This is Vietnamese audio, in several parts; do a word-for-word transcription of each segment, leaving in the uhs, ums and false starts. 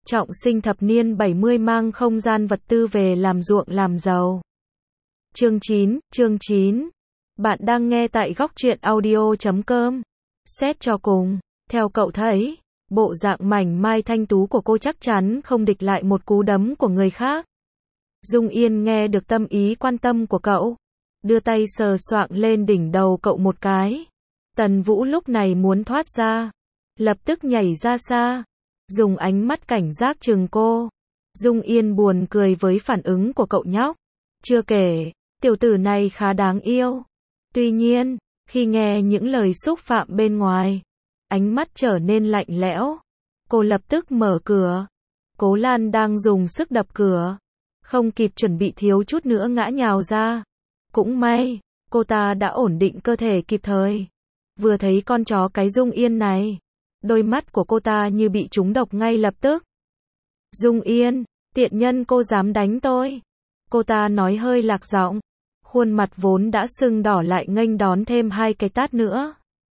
Trọng sinh thập niên bảy mươi mang không gian vật tư về làm ruộng làm giàu. Chương chín, chương chín. Bạn đang nghe tại góc truyện audio chấm com. Xét cho cùng, theo cậu thấy, bộ dạng mảnh mai thanh tú của cô chắc chắn không địch lại một cú đấm của người khác. Dung Yên nghe được tâm ý quan tâm của cậu, đưa tay sờ soạng lên đỉnh đầu cậu một cái. Tần Vũ lúc này muốn thoát ra, lập tức nhảy ra xa, dùng ánh mắt cảnh giác chừng cô. Dung Yên buồn cười với phản ứng của cậu nhóc. Chưa kể, tiểu tử này khá đáng yêu. Tuy nhiên, khi nghe những lời xúc phạm bên ngoài, ánh mắt trở nên lạnh lẽo. Cô lập tức mở cửa. Cố Lan đang dùng sức đập cửa, không kịp chuẩn bị thiếu chút nữa ngã nhào ra. Cũng may, cô ta đã ổn định cơ thể kịp thời. Vừa thấy con chó cái Dung Yên này, đôi mắt của cô ta như bị trúng độc ngay lập tức. Dung Yên, tiện nhân cô dám đánh tôi. Cô ta nói hơi lạc giọng, khuôn mặt vốn đã sưng đỏ lại nghênh đón thêm hai cái tát nữa.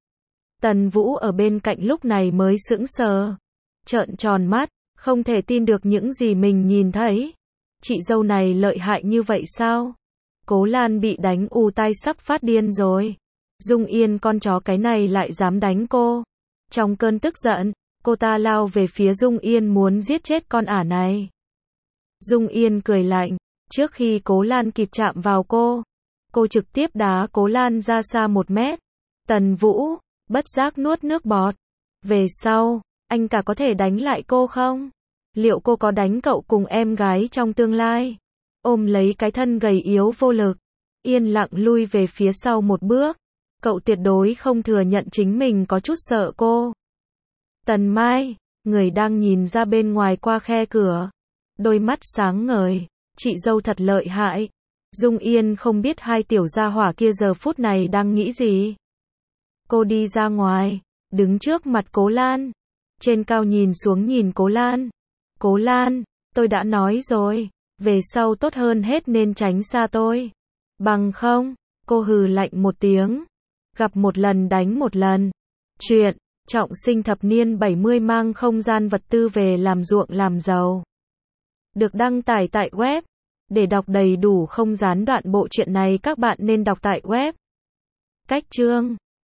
Tần Vũ ở bên cạnh lúc này mới sững sờ, trợn tròn mắt, không thể tin được những gì mình nhìn thấy. Chị dâu này lợi hại như vậy sao? Cố Lan bị đánh ù tai sắp phát điên rồi. Dung Yên con chó cái này lại dám đánh cô. Trong cơn tức giận, cô ta lao về phía Dung Yên muốn giết chết con ả này. Dung Yên cười lạnh, trước khi Cố Lan kịp chạm vào cô, cô trực tiếp đá Cố Lan ra xa một mét. Tần Vũ, bất giác nuốt nước bọt. Về sau, anh cả có thể đánh lại cô không? Liệu cô có đánh cậu cùng em gái trong tương lai? Ôm lấy cái thân gầy yếu vô lực, yên lặng lui về phía sau một bước. Cậu tuyệt đối không thừa nhận chính mình có chút sợ cô. Tần Mai, người đang nhìn ra bên ngoài qua khe cửa, đôi mắt sáng ngời, chị dâu thật lợi hại. Dung Yên không biết hai tiểu gia hỏa kia giờ phút này đang nghĩ gì. Cô đi ra ngoài, đứng trước mặt Cố Lan, trên cao nhìn xuống nhìn Cố Lan. Cố Lan, tôi đã nói rồi, về sau tốt hơn hết nên tránh xa tôi. Bằng không, cô hừ lạnh một tiếng. Gặp một lần đánh một lần. Chuyện, trọng sinh thập niên bảy mươi mang không gian vật tư về làm ruộng làm giàu. Được đăng tải tại web. Để đọc đầy đủ không gián đoạn bộ truyện này các bạn nên đọc tại web. Cách chương